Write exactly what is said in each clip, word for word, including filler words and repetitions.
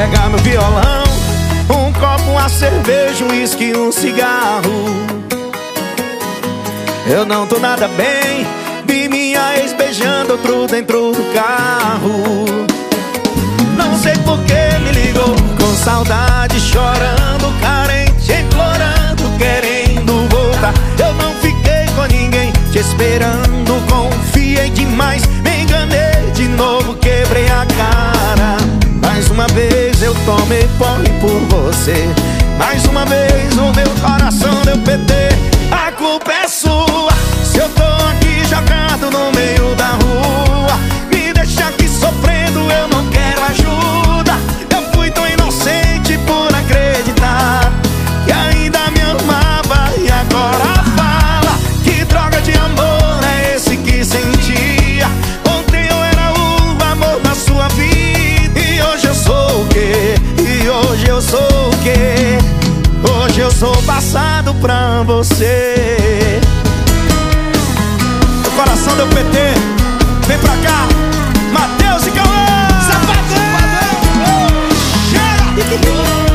Pegar meu violão, um copo, uma cerveja, um uísque, um cigarro. Eu não tô nada bem, vi minha ex beijando outro dentro do carro. Não sei por que me ligou, com saudade, chorando, carente, implorando, querendo voltar. Eu não fiquei com ninguém, te esperando, confiei demais, me enganei de novo, quebrei a cara. Mais uma vez eu tomei porre por você, mais uma vez o meu coração deu P T. A culpa é sua, se eu tô aqui jogado no meio da rua. Me deixa aqui sofrendo, eu não quero ajuda. Eu fui tão inocente por acreditar que ainda me amava, e agora fala que droga de amor é esse que sentia. Ontem eu era o amor da sua vida, e hoje eu sou o quê? E hoje eu sou o quê? Hoje eu sou passado pra você. O coração deu P T. Vem pra cá, Matheus e Cauã. Safadão! Chega!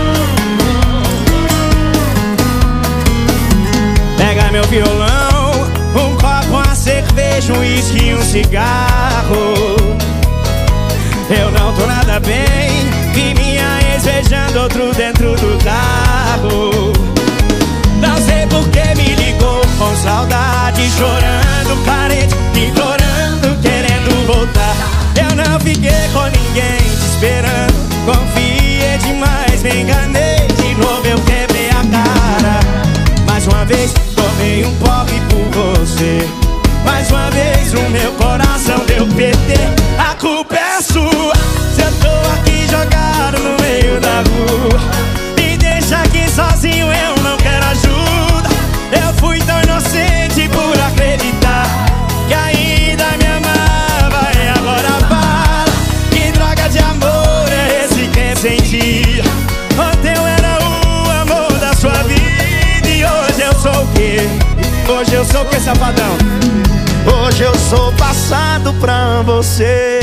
Pega meu violão, um copo, uma cerveja, um uísque e um cigarro. Eu não tô nada bem, vi minha ex beijando outro dentro do carro. Não sei por que me ligou, com saudade, chorando, carente, implorando, querendo voltar. Eu não fiquei com ninguém, te esperando, confiei demais, me enganei de novo, eu quebrei a cara. Mais uma vez tomei um porre por você, mais uma vez o meu coração deu P T. A culpa é sua, se eu tô aqui jogado no meio da rua. Me deixa aqui sozinho, eu não quero ajuda. Eu fui tão inocente por acreditar que ainda me amava, e agora fala que droga de amor é esse que sentia. Ontem eu era o amor da sua vida, e hoje eu sou o quê? Hoje eu sou o quê, safadão? Hoje eu sou passado pra você.